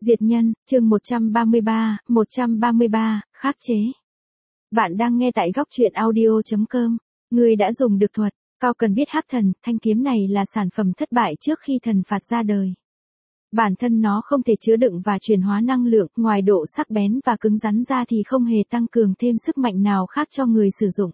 Diệt nhân, chương 133, khắc chế. Bạn đang nghe tại góc truyện audio.com. Người đã dùng được thuật, Cao Cần biết hắc thần, thanh kiếm này là sản phẩm thất bại trước khi thần phạt ra đời. Bản thân nó không thể chứa đựng và chuyển hóa năng lượng, ngoài độ sắc bén và cứng rắn ra thì không hề tăng cường thêm sức mạnh nào khác cho người sử dụng.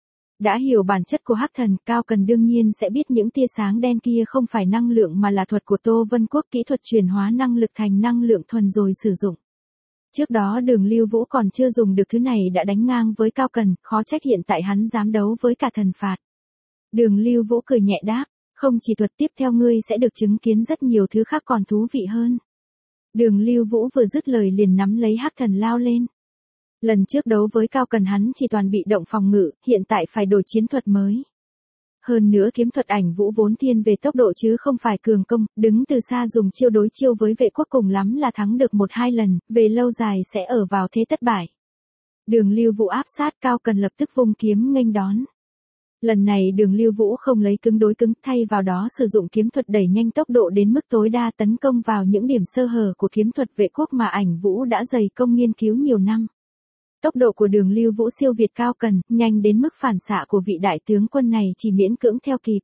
Đã hiểu bản chất của hắc thần, Cao Cần đương nhiên sẽ biết những tia sáng đen kia không phải năng lượng mà là thuật của Tô Vân Quốc, kỹ thuật chuyển hóa năng lực thành năng lượng thuần rồi sử dụng. Trước đó Đường Lưu Vũ còn chưa dùng được thứ này đã đánh ngang với Cao Cần, khó trách hiện tại hắn dám đấu với cả thần phạt. Đường Lưu Vũ cười nhẹ đáp, không chỉ thuật tiếp theo ngươi sẽ được chứng kiến rất nhiều thứ khác còn thú vị hơn. Đường Lưu Vũ vừa dứt lời liền nắm lấy hắc thần lao lên. Lần trước đấu với Cao Cần hắn chỉ toàn bị động phòng ngự, hiện tại phải đổi chiến thuật mới. Hơn nữa kiếm thuật ảnh vũ vốn thiên về tốc độ chứ không phải cường công, đứng từ xa dùng chiêu đối chiêu với vệ quốc cùng lắm là thắng được 1-2 lần, về lâu dài sẽ ở vào thế thất bại. Đường Lưu Vũ áp sát, Cao Cần lập tức vung kiếm nghênh đón. Lần này Đường Lưu Vũ không lấy cứng đối cứng, thay vào đó sử dụng kiếm thuật đẩy nhanh tốc độ đến mức tối đa, tấn công vào những điểm sơ hở của kiếm thuật vệ quốc mà ảnh vũ đã dày công nghiên cứu nhiều năm. Tốc độ của Đường Lưu Vũ siêu việt Cao Cần, nhanh đến mức phản xạ của vị đại tướng quân này chỉ miễn cưỡng theo kịp.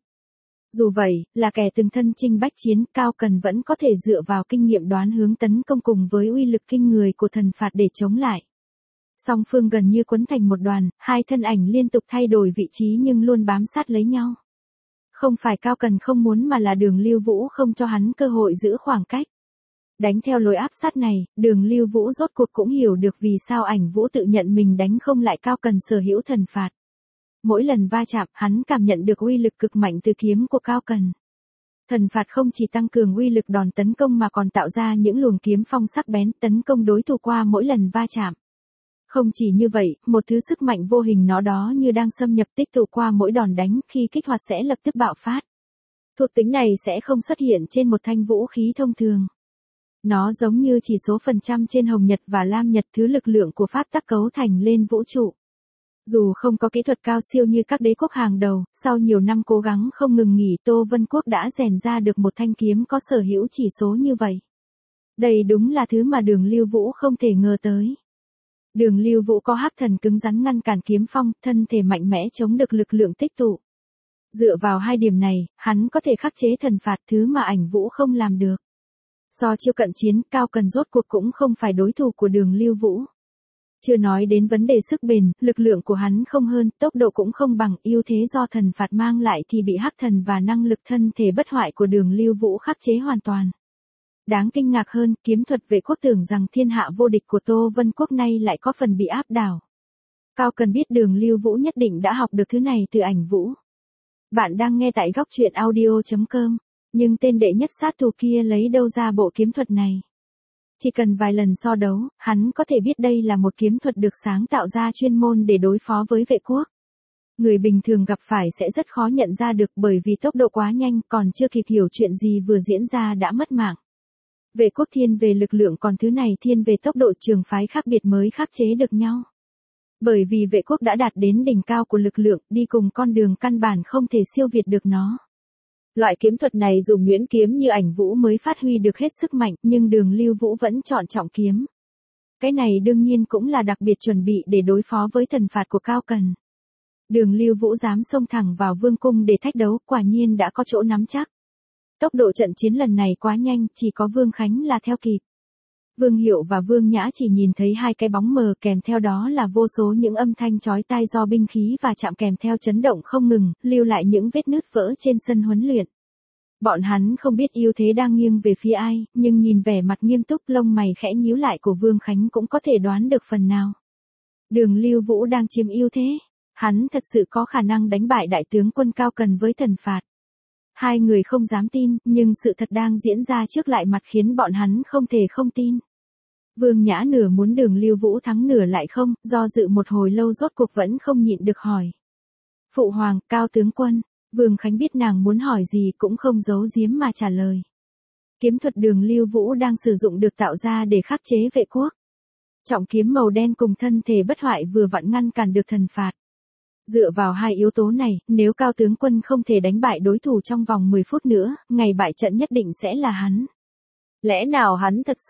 Dù vậy, là kẻ từng thân chinh bách chiến, Cao Cần vẫn có thể dựa vào kinh nghiệm đoán hướng tấn công cùng với uy lực kinh người của thần phạt để chống lại. Song phương gần như quấn thành một đoàn, hai thân ảnh liên tục thay đổi vị trí nhưng luôn bám sát lấy nhau. Không phải Cao Cần không muốn mà là Đường Lưu Vũ không cho hắn cơ hội giữ khoảng cách. Đánh theo lối áp sát này, Đường Lưu Vũ rốt cuộc cũng hiểu được vì sao ảnh vũ tự nhận mình đánh không lại Cao Cần sở hữu thần phạt. Mỗi lần va chạm, hắn cảm nhận được uy lực cực mạnh từ kiếm của Cao Cần. Thần phạt không chỉ tăng cường uy lực đòn tấn công mà còn tạo ra những luồng kiếm phong sắc bén tấn công đối thủ qua mỗi lần va chạm. Không chỉ như vậy, một thứ sức mạnh vô hình nó đó như đang xâm nhập tích tụ qua mỗi đòn đánh, khi kích hoạt sẽ lập tức bạo phát. Thuộc tính này sẽ không xuất hiện trên một thanh vũ khí thông thường. Nó giống như chỉ số phần trăm trên hồng nhật và lam nhật, thứ lực lượng của pháp tắc cấu thành lên vũ trụ. Dù không có kỹ thuật cao siêu như các đế quốc hàng đầu, sau nhiều năm cố gắng không ngừng nghỉ, Tô Vân Quốc đã rèn ra được một thanh kiếm có sở hữu chỉ số như vậy. Đây đúng là thứ mà Đường Lưu Vũ không thể ngờ tới. Đường Lưu Vũ có hắc thần cứng rắn ngăn cản kiếm phong, thân thể mạnh mẽ chống được lực lượng tích tụ. Dựa vào hai điểm này, hắn có thể khắc chế thần phạt, thứ mà ảnh vũ không làm được. So chiêu cận chiến, Cao Cần rốt cuộc cũng không phải đối thủ của Đường Lưu Vũ. Chưa nói đến vấn đề sức bền, lực lượng của hắn không hơn, tốc độ cũng không bằng, ưu thế do thần phạt mang lại thì bị hắc thần và năng lực thân thể bất hoại của Đường Lưu Vũ khắc chế hoàn toàn. Đáng kinh ngạc hơn, kiếm thuật vệ quốc tưởng rằng thiên hạ vô địch của Tô Vân Quốc nay lại có phần bị áp đảo. Cao Cần biết Đường Lưu Vũ nhất định đã học được thứ này từ ảnh vũ. Bạn đang nghe tại góc truyện audio.com. Nhưng tên đệ nhất sát thủ kia lấy đâu ra bộ kiếm thuật này? Chỉ cần vài lần so đấu, hắn có thể biết đây là một kiếm thuật được sáng tạo ra chuyên môn để đối phó với vệ quốc. Người bình thường gặp phải sẽ rất khó nhận ra được bởi vì tốc độ quá nhanh, còn chưa kịp hiểu chuyện gì vừa diễn ra đã mất mạng. Vệ quốc thiên về lực lượng, còn thứ này thiên về tốc độ, trường phái khác biệt mới khắc chế được nhau. Bởi vì vệ quốc đã đạt đến đỉnh cao của lực lượng, đi cùng con đường căn bản không thể siêu việt được nó. Loại kiếm thuật này dùng nhuyễn kiếm như ảnh vũ mới phát huy được hết sức mạnh, nhưng Đường Lưu Vũ vẫn chọn trọng kiếm. Cái này đương nhiên cũng là đặc biệt chuẩn bị để đối phó với thần phạt của Cao Cần. Đường Lưu Vũ dám xông thẳng vào vương cung để thách đấu, quả nhiên đã có chỗ nắm chắc. Tốc độ trận chiến lần này quá nhanh, chỉ có Vương Khánh là theo kịp. Vương Hiệu và Vương Nhã chỉ nhìn thấy hai cái bóng mờ, kèm theo đó là vô số những âm thanh chói tai do binh khí và chạm kèm theo chấn động không ngừng, lưu lại những vết nứt vỡ trên sân huấn luyện. Bọn hắn không biết ưu thế đang nghiêng về phía ai, nhưng nhìn vẻ mặt nghiêm túc, lông mày khẽ nhíu lại của Vương Khánh cũng có thể đoán được phần nào. Đường Lưu Vũ đang chiếm ưu thế. Hắn thật sự có khả năng đánh bại đại tướng quân Cao Cần với thần phạt. Hai người không dám tin, nhưng sự thật đang diễn ra trước lại mặt khiến bọn hắn không thể không tin. Vương Nhã nửa muốn Đường Lưu Vũ thắng nửa lại không, do dự một hồi lâu rốt cuộc vẫn không nhịn được hỏi. Phụ hoàng, Cao tướng quân. Vương Khánh biết nàng muốn hỏi gì cũng không giấu giếm mà trả lời. Kiếm thuật Đường Lưu Vũ đang sử dụng được tạo ra để khắc chế vệ quốc. Trọng kiếm màu đen cùng thân thể bất hoại vừa vặn ngăn cản được thần phạt. Dựa vào hai yếu tố này, nếu Cao tướng quân không thể đánh bại đối thủ trong vòng 10 phút nữa, ngày bại trận nhất định sẽ là hắn. Lẽ nào hắn thật sự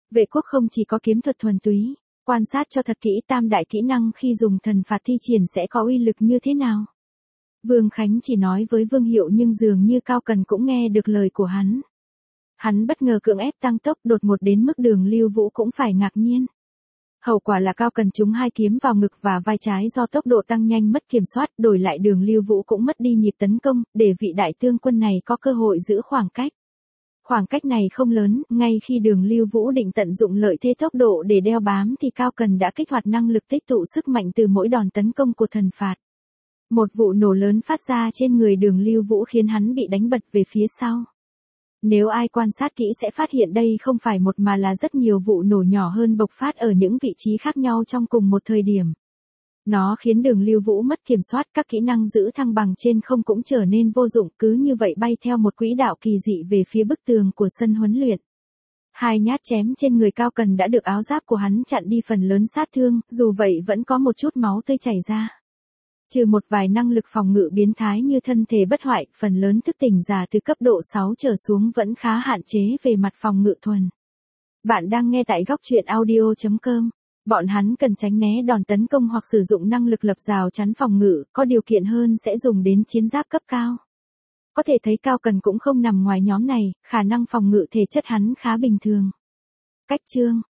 Vệ quốc không chỉ có kiếm thuật thuần túy, quan sát cho thật kỹ tam đại kỹ năng khi dùng thần phạt thi triển sẽ có uy lực như thế nào. Vương Khánh chỉ nói với Vương Hiệu nhưng dường như Cao Cần cũng nghe được lời của hắn. Hắn bất ngờ cưỡng ép tăng tốc đột ngột đến mức Đường Lưu Vũ cũng phải ngạc nhiên. Hậu quả là Cao Cần trúng 2 kiếm vào ngực và vai trái do tốc độ tăng nhanh mất kiểm soát, đổi lại Đường Lưu Vũ cũng mất đi nhịp tấn công, để vị đại tướng quân này có cơ hội giữ khoảng cách. Khoảng cách này không lớn, ngay khi Đường Lưu Vũ định tận dụng lợi thế tốc độ để đeo bám thì Cao Cần đã kích hoạt năng lực tích tụ sức mạnh từ mỗi đòn tấn công của thần phạt. Một vụ nổ lớn phát ra trên người Đường Lưu Vũ khiến hắn bị đánh bật về phía sau. Nếu ai quan sát kỹ sẽ phát hiện đây không phải một mà là rất nhiều vụ nổ nhỏ hơn bộc phát ở những vị trí khác nhau trong cùng một thời điểm. Nó khiến Đường Lưu Vũ mất kiểm soát, các kỹ năng giữ thăng bằng trên không cũng trở nên vô dụng, cứ như vậy bay theo một quỹ đạo kỳ dị về phía bức tường của sân huấn luyện. 2 nhát chém trên người Cao Cần đã được áo giáp của hắn chặn đi phần lớn sát thương, dù vậy vẫn có một chút máu tươi chảy ra. Trừ một vài năng lực phòng ngự biến thái như thân thể bất hoại, phần lớn thức tỉnh giả từ cấp độ 6 trở xuống vẫn khá hạn chế về mặt phòng ngự thuần. Bạn đang nghe tại góc truyện audio.com. Bọn hắn cần tránh né đòn tấn công hoặc sử dụng năng lực lập rào chắn phòng ngự, có điều kiện hơn sẽ dùng đến chiến giáp cấp cao. Có thể thấy Cao Cần cũng không nằm ngoài nhóm này, khả năng phòng ngự thể chất hắn khá bình thường. Cách chương